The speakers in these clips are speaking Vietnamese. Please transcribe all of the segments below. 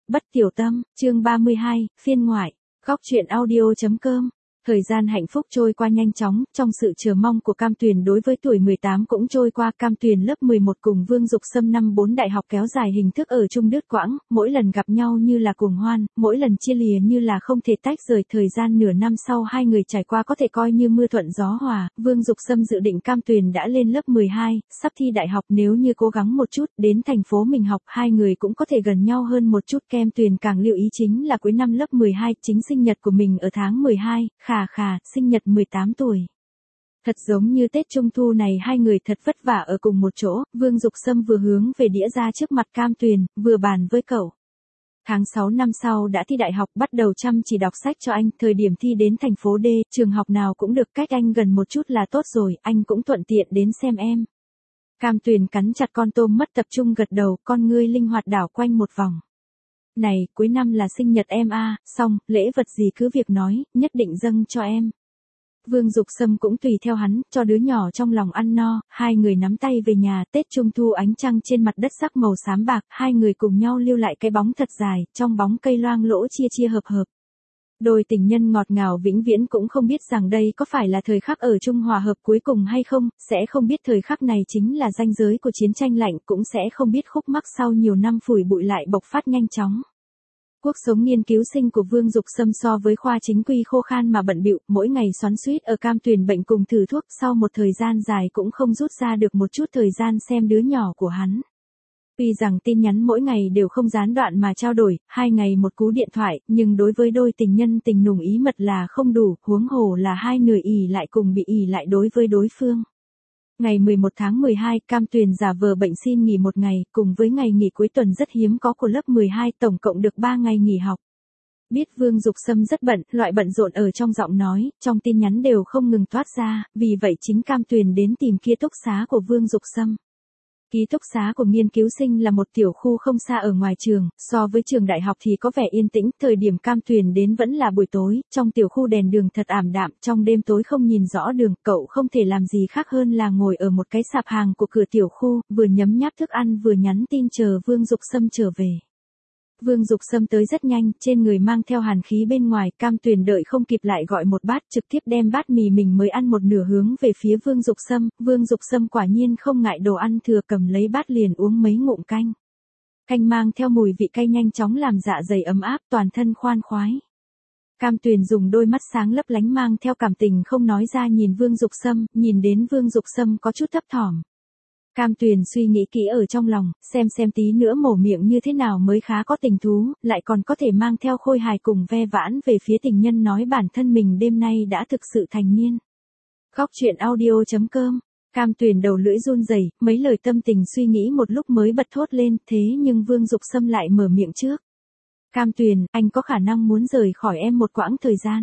Bất tiểu tâm, chương 32, phiên ngoại, góc truyện audio.com. Thời gian hạnh phúc trôi qua nhanh chóng, trong sự chờ mong của Cam Tuyền đối với tuổi 18 cũng trôi qua. Cam Tuyền lớp 11 cùng Vương Dục Sâm năm 4 đại học kéo dài hình thức ở chung đứt quãng, mỗi lần gặp nhau như là cuồng hoan, mỗi lần chia lìa như là không thể tách rời. Thời gian nửa năm sau hai người trải qua có thể coi như mưa thuận gió hòa. Vương Dục Sâm dự định Cam Tuyền đã lên lớp 12, sắp thi đại học, nếu như cố gắng một chút, đến thành phố mình học, hai người cũng có thể gần nhau hơn một chút. Cam Tuyền càng lưu ý chính là cuối năm lớp 12, chính sinh nhật của mình ở tháng 12, sinh nhật 18 tuổi. Thật giống như Tết Trung Thu này hai người thật vất vả ở cùng một chỗ, Vương Dục Sâm vừa hướng về đĩa ra trước mặt Cam Tuyền, vừa bàn với cậu. Tháng 6 năm sau đã thi đại học, bắt đầu chăm chỉ đọc sách cho anh, thời điểm thi đến thành phố D, trường học nào cũng được, cách anh gần một chút là tốt rồi, anh cũng thuận tiện đến xem em. Cam Tuyền cắn chặt con tôm mất tập trung gật đầu, con ngươi linh hoạt đảo quanh một vòng. Này, cuối năm là sinh nhật em à, xong, lễ vật gì cứ việc nói, nhất định dâng cho em. Vương Dục Sâm cũng tùy theo hắn, cho đứa nhỏ trong lòng ăn no, hai người nắm tay về nhà. Tết Trung Thu, ánh trăng trên mặt đất sắc màu xám bạc, hai người cùng nhau lưu lại cái bóng thật dài, trong bóng cây loang lỗ chia chia hợp hợp. Đôi tình nhân ngọt ngào vĩnh viễn cũng không biết rằng đây có phải là thời khắc ở chung hòa hợp cuối cùng hay không, sẽ không biết thời khắc này chính là ranh giới của chiến tranh lạnh, cũng sẽ không biết khúc mắc sau nhiều năm phủi bụi lại bộc phát nhanh chóng. Cuộc sống nghiên cứu sinh của Vương Dục Sâm so với khoa chính quy khô khan mà bận bịu, mỗi ngày xoắn xuýt ở Cam Tuyền bệnh cùng thử thuốc, sau một thời gian dài cũng không rút ra được một chút thời gian xem đứa nhỏ của hắn. Tuy rằng tin nhắn mỗi ngày đều không gián đoạn mà trao đổi, 2 ngày một cú điện thoại, nhưng đối với đôi tình nhân tình nùng ý mật là không đủ, huống hồ là hai người ỷ lại cùng bị ỷ lại đối với đối phương. Ngày 11 tháng 12, Cam Tuyền giả vờ bệnh xin nghỉ một ngày, cùng với ngày nghỉ cuối tuần rất hiếm có của lớp 12, tổng cộng được 3 ngày nghỉ học. Biết Vương Dục Sâm rất bận, loại bận rộn ở trong giọng nói, trong tin nhắn đều không ngừng toát ra, vì vậy chính Cam Tuyền đến tìm ký túc xá của Vương Dục Sâm. Ký túc xá của nghiên cứu sinh là một tiểu khu không xa ở ngoài trường, so với trường đại học thì có vẻ yên tĩnh, thời điểm Cam Tuyền đến vẫn là buổi tối, trong tiểu khu đèn đường thật ảm đạm, trong đêm tối không nhìn rõ đường, cậu không thể làm gì khác hơn là ngồi ở một cái sạp hàng của cửa tiểu khu, vừa nhấm nháp thức ăn vừa nhắn tin chờ Vương Dục Sâm trở về. Vương Dục Sâm tới rất nhanh, trên người mang theo hàn khí bên ngoài, Cam Tuyền đợi không kịp lại gọi một bát, trực tiếp đem bát mì mình mới ăn một nửa hướng về phía Vương Dục Sâm. Vương Dục Sâm quả nhiên không ngại đồ ăn thừa, cầm lấy bát liền uống mấy ngụm canh. Canh mang theo mùi vị cay nhanh chóng làm dạ dày ấm áp, toàn thân khoan khoái. Cam Tuyền dùng đôi mắt sáng lấp lánh mang theo cảm tình không nói ra nhìn Vương Dục Sâm, nhìn đến Vương Dục Sâm có chút thấp thỏm. Cam Tuyền suy nghĩ kỹ ở trong lòng, xem tí nữa mổ miệng như thế nào mới khá có tình thú, lại còn có thể mang theo khôi hài cùng ve vãn về phía tình nhân nói bản thân mình đêm nay đã thực sự thành niên. Góc truyện audio.com. Cam Tuyền đầu lưỡi run rẩy, mấy lời tâm tình suy nghĩ một lúc mới bật thốt lên, thế nhưng Vương Dục Sâm lại mở miệng trước. Cam Tuyền, anh có khả năng muốn rời khỏi em một quãng thời gian.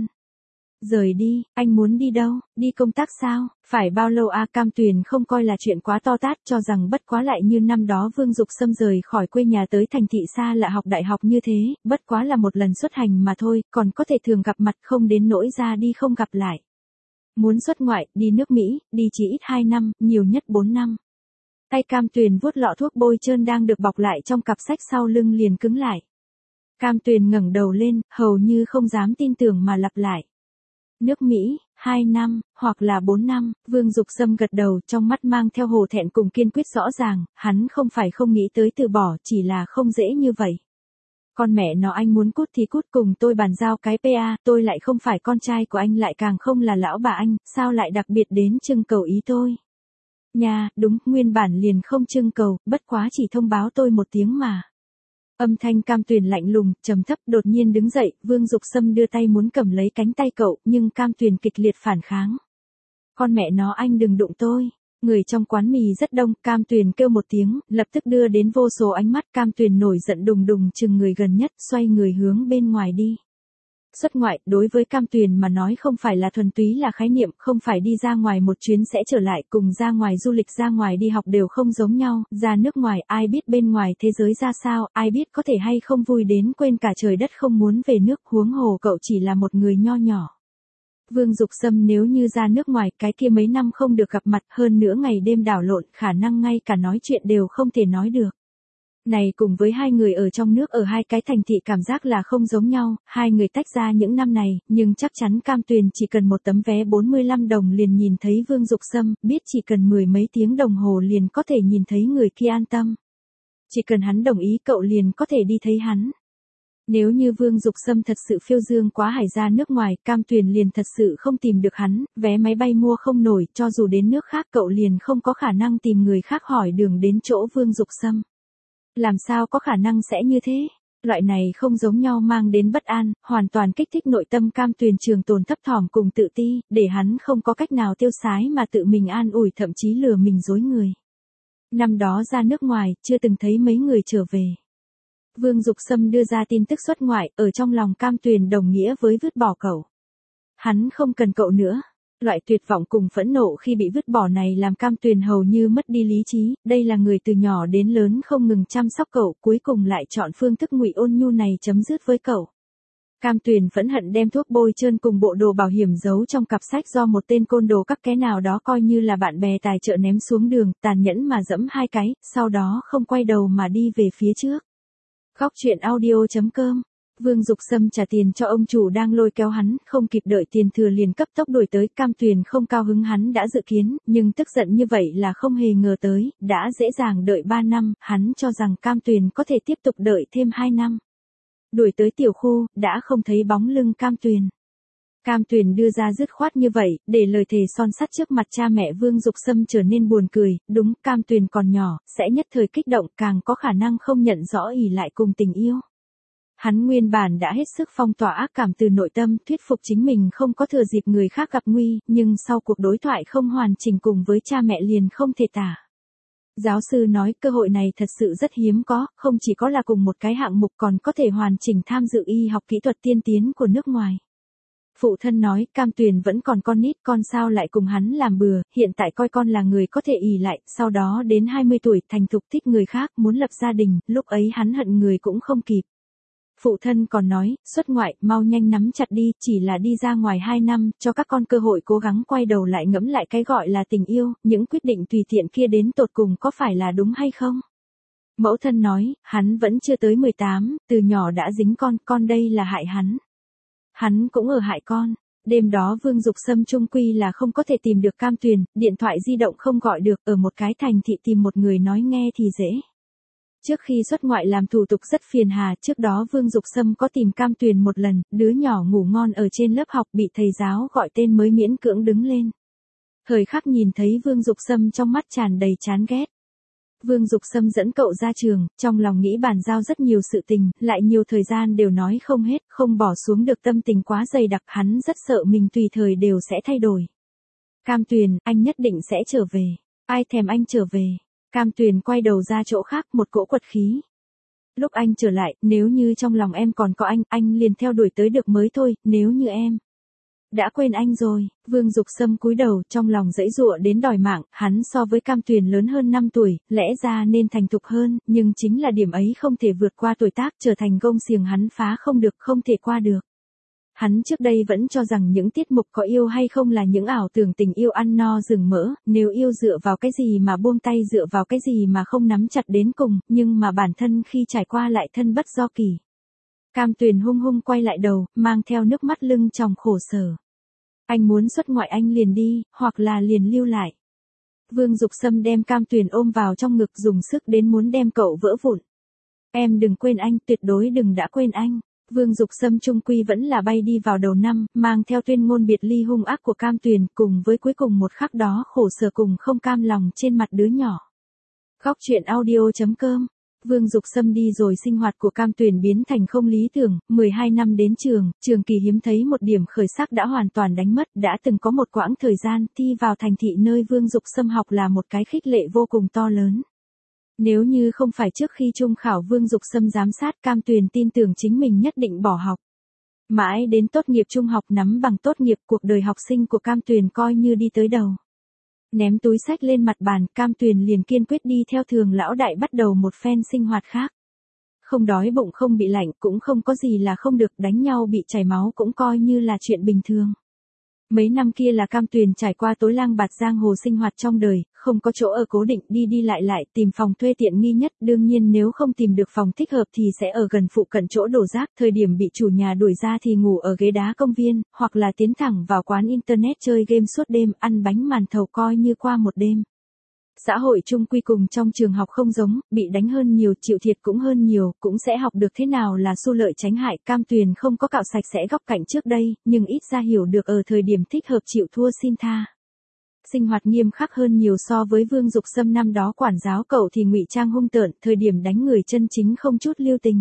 Rời đi, anh muốn đi đâu, đi công tác sao, phải bao lâu à? Cam Tuyền không coi là chuyện quá to tát, cho rằng bất quá lại như năm đó Vương Dục Sâm rời khỏi quê nhà tới thành thị xa lạ học đại học như thế, bất quá là một lần xuất hành mà thôi, còn có thể thường gặp mặt, không đến nỗi ra đi không gặp lại. Muốn xuất ngoại, đi nước Mỹ, đi chỉ ít 2 năm, nhiều nhất 4 năm. Tay Cam Tuyền vuốt lọ thuốc bôi trơn đang được bọc lại trong cặp sách sau lưng liền cứng lại. Cam Tuyền ngẩng đầu lên, hầu như không dám tin tưởng mà lặp lại. Nước Mỹ, 2 năm, hoặc là 4 năm, Vương Dục Sâm gật đầu, trong mắt mang theo hổ thẹn cùng kiên quyết rõ ràng, hắn không phải không nghĩ tới từ bỏ, chỉ là không dễ như vậy. Con mẹ nó, anh muốn cút thì cút, cùng tôi bàn giao cái PA, tôi lại không phải con trai của anh, lại càng không là lão bà anh, sao lại đặc biệt đến trưng cầu ý tôi? Nha, đúng, nguyên bản liền không trưng cầu, bất quá chỉ thông báo tôi một tiếng mà. Âm thanh Cam Tuyền lạnh lùng, trầm thấp, đột nhiên đứng dậy, Vương Dục Sâm đưa tay muốn cầm lấy cánh tay cậu, nhưng Cam Tuyền kịch liệt phản kháng. Con mẹ nó, anh đừng đụng tôi. Người trong quán mì rất đông, Cam Tuyền kêu một tiếng, lập tức đưa đến vô số ánh mắt. Cam Tuyền nổi giận đùng đùng chừng người gần nhất, xoay người hướng bên ngoài đi. Xuất ngoại, đối với Cam Tuyền mà nói không phải là thuần túy là khái niệm, không phải đi ra ngoài một chuyến sẽ trở lại, cùng ra ngoài du lịch ra ngoài đi học đều không giống nhau, ra nước ngoài, ai biết bên ngoài thế giới ra sao, ai biết có thể hay không vui đến quên cả trời đất không muốn về nước, huống hồ cậu chỉ là một người nho nhỏ. Vương Dục Sâm nếu như ra nước ngoài, cái kia mấy năm không được gặp mặt, hơn nữa ngày đêm đảo lộn, khả năng ngay cả nói chuyện đều không thể nói được. Này cùng với hai người ở trong nước ở hai cái thành thị cảm giác là không giống nhau, hai người tách ra những năm này, nhưng chắc chắn Cam Tuyền chỉ cần một tấm vé 45 đồng liền nhìn thấy Vương Dục Sâm, biết chỉ cần mười mấy tiếng đồng hồ liền có thể nhìn thấy người kia an tâm. Chỉ cần hắn đồng ý cậu liền có thể đi thấy hắn. Nếu như Vương Dục Sâm thật sự phiêu dương quá hải ra nước ngoài, Cam Tuyền liền thật sự không tìm được hắn, vé máy bay mua không nổi, cho dù đến nước khác cậu liền không có khả năng tìm người khác hỏi đường đến chỗ Vương Dục Sâm. Làm sao có khả năng sẽ như thế? Loại này không giống nhau mang đến bất an, hoàn toàn kích thích nội tâm Cam Tuyền trường tồn thấp thỏm cùng tự ti, để hắn không có cách nào tiêu sái mà tự mình an ủi thậm chí lừa mình dối người. Năm đó ra nước ngoài, chưa từng thấy mấy người trở về. Vương Dục Sâm đưa ra tin tức xuất ngoại, ở trong lòng Cam Tuyền đồng nghĩa với vứt bỏ cậu. Hắn không cần cậu nữa. Loại tuyệt vọng cùng phẫn nộ khi bị vứt bỏ này làm Cam Tuyền hầu như mất đi lý trí, đây là người từ nhỏ đến lớn không ngừng chăm sóc cậu, cuối cùng lại chọn phương thức ngụy ôn nhu này chấm dứt với cậu. Cam Tuyền phẫn hận đem thuốc bôi trơn cùng bộ đồ bảo hiểm giấu trong cặp sách do một tên côn đồ các ké nào đó coi như là bạn bè tài trợ ném xuống đường, tàn nhẫn mà dẫm hai cái, sau đó không quay đầu mà đi về phía trước. Khóc chuyện audio.com. Vương Dục Sâm trả tiền cho ông chủ đang lôi kéo hắn, không kịp đợi tiền thừa liền cấp tốc đuổi tới, Cam Tuyền không cao hứng hắn đã dự kiến, nhưng tức giận như vậy là không hề ngờ tới, đã dễ dàng đợi 3 năm, hắn cho rằng Cam Tuyền có thể tiếp tục đợi thêm 2 năm. Đuổi tới tiểu khu, đã không thấy bóng lưng Cam Tuyền. Cam Tuyền đưa ra dứt khoát như vậy, để lời thề son sắt trước mặt cha mẹ Vương Dục Sâm trở nên buồn cười, đúng, Cam Tuyền còn nhỏ, sẽ nhất thời kích động, càng có khả năng không nhận rõ ỷ lại cùng tình yêu. Hắn nguyên bản đã hết sức phong tỏa ác cảm từ nội tâm, thuyết phục chính mình không có thừa dịp người khác gặp nguy, nhưng sau cuộc đối thoại không hoàn chỉnh cùng với cha mẹ liền không thể tả. Giáo sư nói cơ hội này thật sự rất hiếm có, không chỉ có là cùng một cái hạng mục còn có thể hoàn chỉnh tham dự y học kỹ thuật tiên tiến của nước ngoài. Phụ thân nói Cam Tuyền vẫn còn con nít, con sao lại cùng hắn làm bừa, hiện tại coi con là người có thể ỷ lại, sau đó đến 20 tuổi thành thục thích người khác, muốn lập gia đình, lúc ấy hắn hận người cũng không kịp. Phụ thân còn nói, xuất ngoại, mau nhanh nắm chặt đi, chỉ là đi ra ngoài 2 năm, cho các con cơ hội cố gắng quay đầu lại ngẫm lại cái gọi là tình yêu, những quyết định tùy tiện kia đến tột cùng có phải là đúng hay không? Mẫu thân nói, hắn vẫn chưa tới 18, từ nhỏ đã dính con đây là hại hắn. Hắn cũng ở hại con. Đêm đó Vương Dục Sâm chung quy là không có thể tìm được Cam Tuyền, điện thoại di động không gọi được, ở một cái thành thị tìm một người nói nghe thì dễ. Trước khi xuất ngoại làm thủ tục rất phiền hà, trước đó Vương Dục Sâm có tìm Cam Tuyền một lần, đứa nhỏ ngủ ngon ở trên lớp học bị thầy giáo gọi tên mới miễn cưỡng đứng lên. Thời khắc nhìn thấy Vương Dục Sâm trong mắt tràn đầy chán ghét. Vương Dục Sâm dẫn cậu ra trường, trong lòng nghĩ bàn giao rất nhiều sự tình, lại nhiều thời gian đều nói không hết, không bỏ xuống được tâm tình quá dày đặc, hắn rất sợ mình tùy thời đều sẽ thay đổi. Cam Tuyền, anh nhất định sẽ trở về. Ai thèm anh trở về. Cam Tuyền quay đầu ra chỗ khác, một cỗ quật khí. Lúc anh trở lại, nếu như trong lòng em còn có anh liền theo đuổi tới được mới thôi, nếu như em đã quên anh rồi. Vương Dục Sâm cúi đầu, trong lòng giãy giụa đến đòi mạng, hắn so với Cam Tuyền lớn hơn 5 tuổi, lẽ ra nên thành thục hơn, nhưng chính là điểm ấy không thể vượt qua tuổi tác, trở thành gông xiềng hắn phá không được, không thể qua được. Hắn trước đây vẫn cho rằng những tiết mục có yêu hay không là những ảo tưởng tình yêu ăn no rừng mỡ, nếu yêu dựa vào cái gì mà buông tay, dựa vào cái gì mà không nắm chặt đến cùng, nhưng mà bản thân khi trải qua lại thân bất do kỳ. Cam Tuyền hung hung quay lại đầu, mang theo nước mắt lưng tròng khổ sở. Anh muốn xuất ngoại anh liền đi, hoặc là liền lưu lại. Vương Dục Sâm đem Cam Tuyền ôm vào trong ngực dùng sức đến muốn đem cậu vỡ vụn. Em đừng quên anh, tuyệt đối đừng đã quên anh. Vương Dục Sâm trung quy vẫn là bay đi vào đầu năm, mang theo tuyên ngôn biệt ly hung ác của Cam Tuyền, cùng với cuối cùng một khắc đó khổ sở cùng không cam lòng trên mặt đứa nhỏ. Khóc chuyện audio.com. Vương Dục Sâm đi rồi, sinh hoạt của Cam Tuyền biến thành không lý tưởng, 12 năm đến trường kỳ hiếm thấy một điểm khởi sắc đã hoàn toàn đánh mất, đã từng có một quãng thời gian thi vào thành thị nơi Vương Dục Sâm học là một cái khích lệ vô cùng to lớn. Nếu như không phải trước khi trung khảo Vương Dục Sâm giám sát, Cam Tuyền tin tưởng chính mình nhất định bỏ học. Mãi đến tốt nghiệp trung học nắm bằng tốt nghiệp, cuộc đời học sinh của Cam Tuyền coi như đi tới đầu. Ném túi sách lên mặt bàn, Cam Tuyền liền kiên quyết đi theo Thường lão đại bắt đầu một phen sinh hoạt khác. Không đói bụng, không bị lạnh, cũng không có gì là không được, đánh nhau bị chảy máu cũng coi như là chuyện bình thường. Mấy năm kia là Cam Tuyền trải qua tối lang bạt giang hồ sinh hoạt trong đời, không có chỗ ở cố định, đi đi lại lại tìm phòng thuê tiện nghi nhất, đương nhiên nếu không tìm được phòng thích hợp thì sẽ ở gần phụ cận chỗ đổ rác, thời điểm bị chủ nhà đuổi ra thì ngủ ở ghế đá công viên, hoặc là tiến thẳng vào quán internet chơi game suốt đêm, ăn bánh màn thầu coi như qua một đêm. Xã hội chung quy cùng trong trường học không giống, bị đánh hơn nhiều, chịu thiệt cũng hơn nhiều, cũng sẽ học được thế nào là xu lợi tránh hại. Cam Tuyền không có cạo sạch sẽ góc cạnh trước đây, nhưng ít ra hiểu được ở thời điểm thích hợp chịu thua xin tha. Sinh hoạt nghiêm khắc hơn nhiều so với Vương Dục Sâm năm đó quản giáo cậu thì ngụy trang hung tợn, thời điểm đánh người chân chính không chút lưu tình.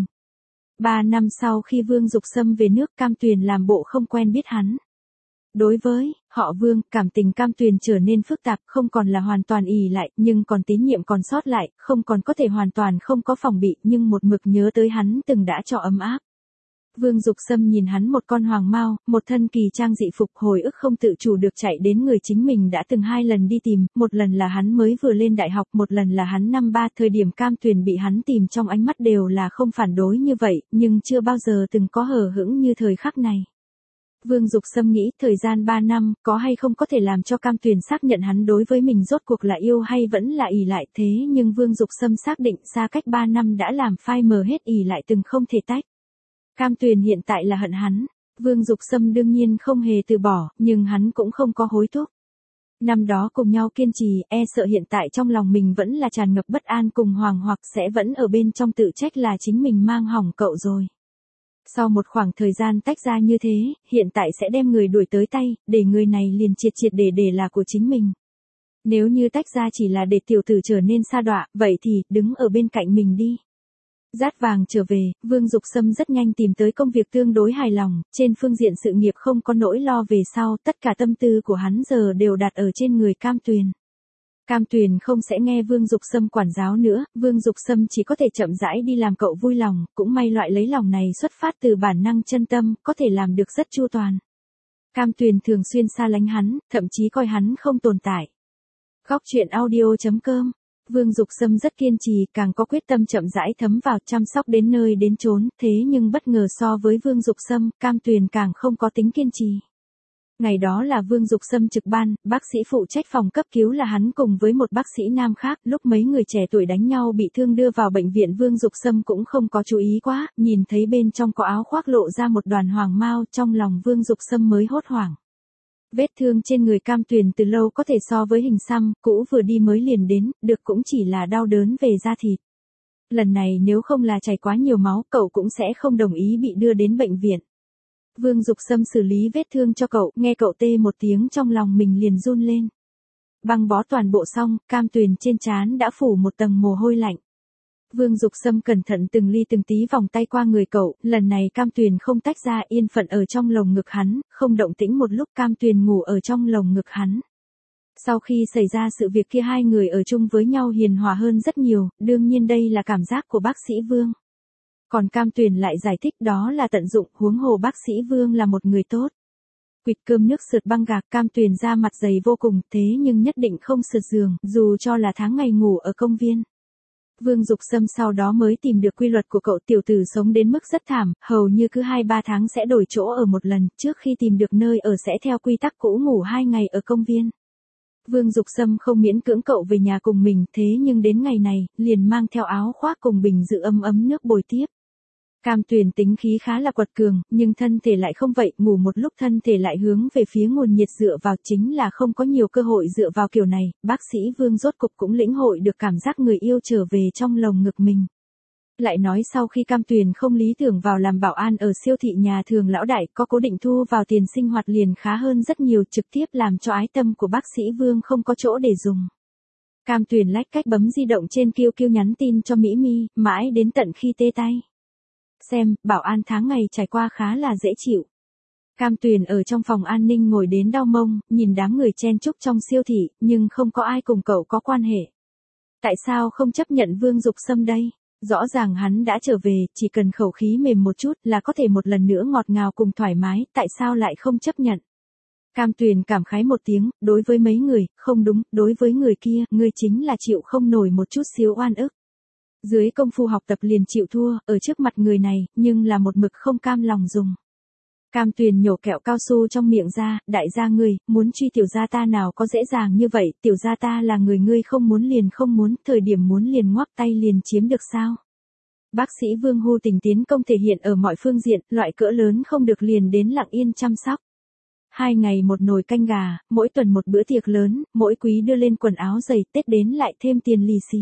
3 năm sau khi Vương Dục Sâm về nước, Cam Tuyền làm bộ không quen biết hắn. Đối với họ Vương, cảm tình Cam Tuyền trở nên phức tạp, không còn là hoàn toàn ỷ lại, nhưng còn tín nhiệm còn sót lại, không còn có thể hoàn toàn không có phòng bị, nhưng một mực nhớ tới hắn từng đã cho ấm áp. Vương Dục Sâm nhìn hắn một con hoàng mao, một thân kỳ trang dị phục, hồi ức không tự chủ được chạy đến người chính mình đã từng 2 lần đi tìm, một lần là hắn mới vừa lên đại học, một lần là hắn năm 3, thời điểm Cam Tuyền bị hắn tìm trong ánh mắt đều là không phản đối như vậy, nhưng chưa bao giờ từng có hờ hững như thời khắc này. Vương Dục Sâm nghĩ thời gian 3 năm, có hay không có thể làm cho Cam Tuyền xác nhận hắn đối với mình rốt cuộc là yêu hay vẫn là ỷ lại, thế nhưng Vương Dục Sâm xác định xa cách 3 năm đã làm phai mờ hết ỷ lại từng không thể tách. Cam Tuyền hiện tại là hận hắn, Vương Dục Sâm đương nhiên không hề từ bỏ, nhưng hắn cũng không có hối thúc. Năm đó cùng nhau kiên trì, e sợ hiện tại trong lòng mình vẫn là tràn ngập bất an cùng hoàng hoặc sẽ vẫn ở bên trong tự trách là chính mình mang hỏng cậu rồi. Sau một khoảng thời gian tách ra như thế, hiện tại sẽ đem người đuổi tới tay, để người này liền triệt triệt để là của chính mình. Nếu như tách ra chỉ là để tiểu tử trở nên sa đọa, vậy thì, đứng ở bên cạnh mình đi. Dát vàng trở về, Vương Dục Sâm rất nhanh tìm tới công việc tương đối hài lòng, trên phương diện sự nghiệp không có nỗi lo về sau, tất cả tâm tư của hắn giờ đều đặt ở trên người Cam Tuyền. Cam Tuyền không sẽ nghe Vương Dục Sâm quản giáo nữa, Vương Dục Sâm chỉ có thể chậm rãi đi làm cậu vui lòng, cũng may loại lấy lòng này xuất phát từ bản năng chân tâm, có thể làm được rất chu toàn. Cam Tuyền thường xuyên xa lánh hắn, thậm chí coi hắn không tồn tại. Góc truyện audio.com. Vương Dục Sâm rất kiên trì, càng có quyết tâm chậm rãi thấm vào chăm sóc đến nơi đến chốn, thế nhưng bất ngờ so với Vương Dục Sâm, Cam Tuyền càng không có tính kiên trì. Ngày đó là Vương Dục Sâm trực ban, bác sĩ phụ trách phòng cấp cứu là hắn cùng với một bác sĩ nam khác, lúc mấy người trẻ tuổi đánh nhau bị thương đưa vào bệnh viện Vương Dục Sâm cũng không có chú ý quá, nhìn thấy bên trong có áo khoác lộ ra một đoàn hoàng mao, trong lòng Vương Dục Sâm mới hốt hoảng. Vết thương trên người Cam Tuyền từ lâu có thể so với hình xăm, cũ vừa đi mới liền đến, được cũng chỉ là đau đớn về da thịt. Lần này nếu không là chảy quá nhiều máu, cậu cũng sẽ không đồng ý bị đưa đến bệnh viện. Vương Dục Sâm xử lý vết thương cho cậu, nghe cậu tê một tiếng trong lòng mình liền run lên. Băng bó toàn bộ xong, Cam Tuyền trên trán đã phủ một tầng mồ hôi lạnh. Vương Dục Sâm cẩn thận từng ly từng tí vòng tay qua người cậu, lần này Cam Tuyền không tách ra, yên phận ở trong lồng ngực hắn, không động tĩnh một lúc. Cam Tuyền ngủ ở trong lồng ngực hắn. Sau khi xảy ra sự việc kia hai người ở chung với nhau hiền hòa hơn rất nhiều, đương nhiên đây là cảm giác của bác sĩ Vương. Còn Cam Tuyền lại giải thích đó là tận dụng, huống hồ bác sĩ Vương là một người tốt. Quỵt cơm nước sượt băng gạc, Cam Tuyền ra mặt dày vô cùng, thế nhưng nhất định không sượt giường, dù cho là tháng ngày ngủ ở công viên. Vương Dục Sâm sau đó mới tìm được quy luật của cậu, tiểu tử sống đến mức rất thảm, hầu như cứ 2-3 tháng sẽ đổi chỗ ở một lần, trước khi tìm được nơi ở sẽ theo quy tắc cũ ngủ 2 ngày ở công viên. Vương Dục Sâm không miễn cưỡng cậu về nhà cùng mình, thế nhưng đến ngày này, liền mang theo áo khoác cùng bình giữ ấm nước bồi tiếp. Cam Tuyền tính khí khá là quật cường, nhưng thân thể lại không vậy, ngủ một lúc thân thể lại hướng về phía nguồn nhiệt dựa vào, chính là không có nhiều cơ hội dựa vào kiểu này, bác sĩ Vương rốt cục cũng lĩnh hội được cảm giác người yêu trở về trong lồng ngực mình. Lại nói sau khi Cam Tuyền không lý tưởng vào làm bảo an ở siêu thị nhà thường lão đại, có cố định thu vào tiền sinh hoạt liền khá hơn rất nhiều, trực tiếp làm cho ái tâm của bác sĩ Vương không có chỗ để dùng. Cam Tuyền lách cách bấm di động trên QQ nhắn tin cho Mỹ Mi, mãi đến tận khi tê tay. Xem, bảo an tháng ngày trải qua khá là dễ chịu. Cam Tuyền ở trong phòng an ninh ngồi đến đau mông, nhìn đám người chen chúc trong siêu thị, nhưng không có ai cùng cậu có quan hệ. Tại sao không chấp nhận Vương Dục Sâm đây? Rõ ràng hắn đã trở về, chỉ cần khẩu khí mềm một chút là có thể một lần nữa ngọt ngào cùng thoải mái, tại sao lại không chấp nhận? Cam Tuyền cảm khái một tiếng, đối với mấy người, không đúng, đối với người kia, ngươi chính là chịu không nổi một chút xíu oan ức. Dưới công phu học tập liền chịu thua, ở trước mặt người này, nhưng là một mực không cam lòng dùng. Cam Tuyền nhổ kẹo cao su trong miệng ra, đại gia ngươi, muốn truy tiểu gia ta nào có dễ dàng như vậy, tiểu gia ta là người ngươi không muốn liền không muốn, thời điểm muốn liền ngoắc tay liền chiếm được sao. Bác sĩ Vương Hu tình tiến công thể hiện ở mọi phương diện, loại cỡ lớn không được liền đến lặng yên chăm sóc. 2 ngày một nồi canh gà, mỗi tuần một bữa tiệc lớn, mỗi quý đưa lên quần áo giày, Tết đến lại thêm tiền lì xì.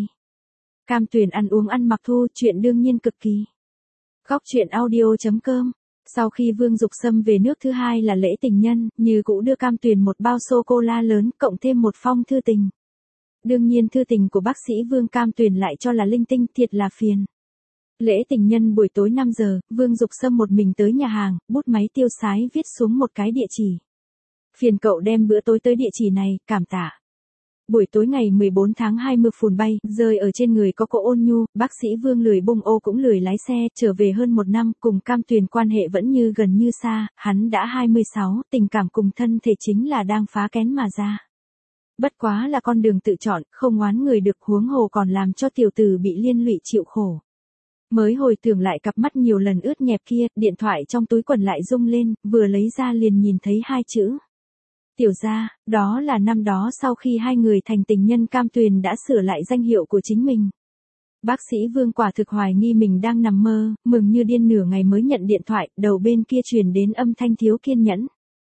Cam Tuyền ăn uống ăn mặc thu, chuyện đương nhiên cực kỳ. Góc chuyện audio.com. Sau khi Vương Dục Sâm về nước thứ 2 là lễ tình nhân, Như Cũ đưa Cam Tuyền một bao sô-cô-la lớn, cộng thêm một phong thư tình. Đương nhiên thư tình của bác sĩ Vương Cam Tuyền lại cho là linh tinh, thiệt là phiền. Lễ tình nhân buổi tối 5 giờ, Vương Dục Sâm một mình tới nhà hàng, bút máy tiêu sái viết xuống một cái địa chỉ. Phiền cậu đem bữa tối tới địa chỉ này, cảm tạ. Buổi tối ngày 14 tháng 2 mưa phùn bay, rơi ở trên người có cô ôn nhu, bác sĩ Vương lười bung ô cũng lười lái xe, trở về hơn 1 năm, cùng Cam Tuyền quan hệ vẫn như gần như xa, hắn đã 26, tình cảm cùng thân thể chính là đang phá kén mà ra. Bất quá là con đường tự chọn, không oán người được, huống hồ còn làm cho tiểu tử bị liên lụy chịu khổ. Mới hồi tưởng lại cặp mắt nhiều lần ướt nhẹp kia, điện thoại trong túi quần lại rung lên, vừa lấy ra liền nhìn thấy 2 chữ. Tiểu gia, đó là năm đó sau khi 2 người thành tình nhân Cam Tuyền đã sửa lại danh hiệu của chính mình. Bác sĩ Vương quả thực hoài nghi mình đang nằm mơ, mừng như điên nửa ngày mới nhận điện thoại, đầu bên kia truyền đến âm thanh thiếu kiên nhẫn.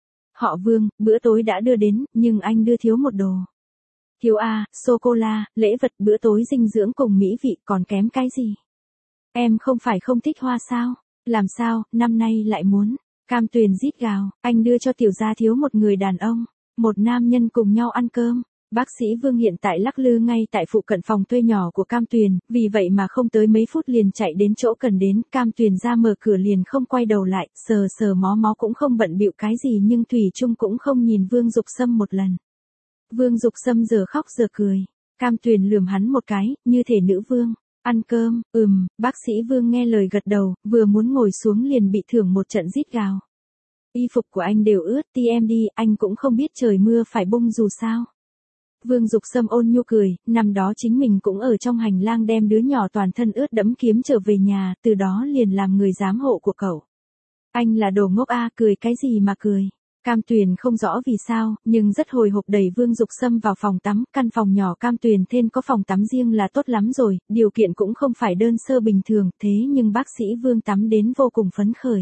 Họ Vương, bữa tối đã đưa đến, nhưng anh đưa thiếu một đồ. Thiếu A, sô-cô-la, lễ vật bữa tối dinh dưỡng cùng mỹ vị còn kém cái gì? Em không phải không thích hoa sao? Làm sao, năm nay lại muốn? Cam Tuyền rít gào, anh đưa cho tiểu gia thiếu một người đàn ông, một nam nhân cùng nhau ăn cơm. Bác sĩ Vương hiện tại lắc lư ngay tại phụ cận phòng thuê nhỏ của Cam Tuyền, vì vậy mà không tới mấy phút liền chạy đến chỗ cần đến, Cam Tuyền ra mở cửa liền không quay đầu lại, sờ sờ mó mó cũng không bận bịu cái gì nhưng thủy chung cũng không nhìn Vương Dục Sâm một lần. Vương Dục Sâm giờ khóc giờ cười, Cam Tuyền lườm hắn một cái, như thể nữ vương. Ăn cơm, bác sĩ Vương nghe lời gật đầu, vừa muốn ngồi xuống liền bị thưởng một trận rít gào. Y phục của anh đều ướt, ti em đi, anh cũng không biết trời mưa phải bung dù sao. Vương Dục Sâm ôn nhu cười, năm đó chính mình cũng ở trong hành lang đem đứa nhỏ toàn thân ướt đẫm kiếm trở về nhà, từ đó liền làm người giám hộ của cậu. Anh là đồ ngốc a, cười cái gì mà cười. Cam Tuyền không rõ vì sao, nhưng rất hồi hộp đẩy Vương Dục Sâm vào phòng tắm, căn phòng nhỏ Cam Tuyền thêm có phòng tắm riêng là tốt lắm rồi, điều kiện cũng không phải đơn sơ bình thường, thế nhưng bác sĩ Vương tắm đến vô cùng phấn khởi.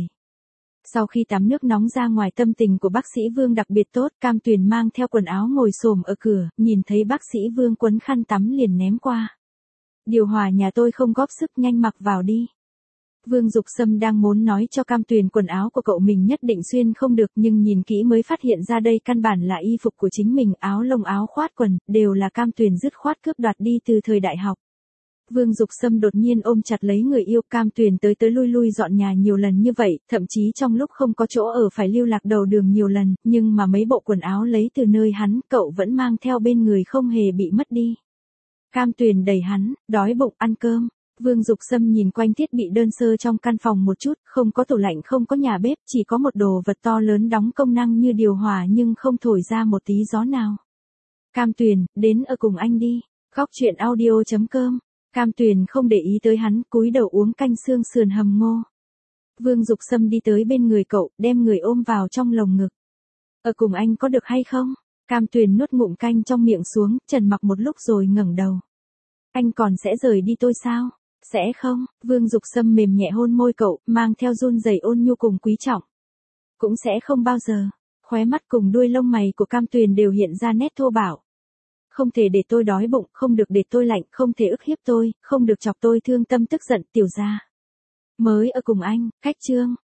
Sau khi tắm nước nóng ra ngoài tâm tình của bác sĩ Vương đặc biệt tốt, Cam Tuyền mang theo quần áo ngồi xổm ở cửa, nhìn thấy bác sĩ Vương quấn khăn tắm liền ném qua. Điều hòa nhà tôi không góp sức, nhanh mặc vào đi. Vương Dục Sâm đang muốn nói cho Cam Tuyền quần áo của cậu mình nhất định xuyên không được nhưng nhìn kỹ mới phát hiện ra đây căn bản là y phục của chính mình, áo lông áo khoát quần, đều là Cam Tuyền dứt khoát cướp đoạt đi từ thời đại học. Vương Dục Sâm đột nhiên ôm chặt lấy người yêu, Cam Tuyền tới tới lui lui dọn nhà nhiều lần như vậy, thậm chí trong lúc không có chỗ ở phải lưu lạc đầu đường nhiều lần, nhưng mà mấy bộ quần áo lấy từ nơi hắn, cậu vẫn mang theo bên người không hề bị mất đi. Cam Tuyền đẩy hắn, đói bụng ăn cơm. Vương Dục Sâm nhìn quanh thiết bị đơn sơ trong căn phòng một chút, không có tủ lạnh không có nhà bếp, chỉ có một đồ vật to lớn đóng công năng như điều hòa nhưng không thổi ra một tí gió nào. Cam Tuyền, đến ở cùng anh đi. Góc chuyện audio.com. Cam Tuyền không để ý tới hắn, cúi đầu uống canh xương sườn hầm ngô. Vương Dục Sâm đi tới bên người cậu, đem người ôm vào trong lồng ngực. Ở cùng anh có được hay không? Cam Tuyền nuốt ngụm canh trong miệng xuống, trầm mặc một lúc rồi ngẩng đầu. Anh còn sẽ rời đi tôi sao? Sẽ không, Vương Dục Sâm mềm nhẹ hôn môi cậu, mang theo run rẩy ôn nhu cùng quý trọng. Cũng sẽ không bao giờ. Khóe mắt cùng đuôi lông mày của Cam Tuyền đều hiện ra nét thô bạo. Không thể để tôi đói bụng, không được để tôi lạnh, không thể ức hiếp tôi, không được chọc tôi thương tâm tức giận, tiểu gia. Mới ở cùng anh, khách trương,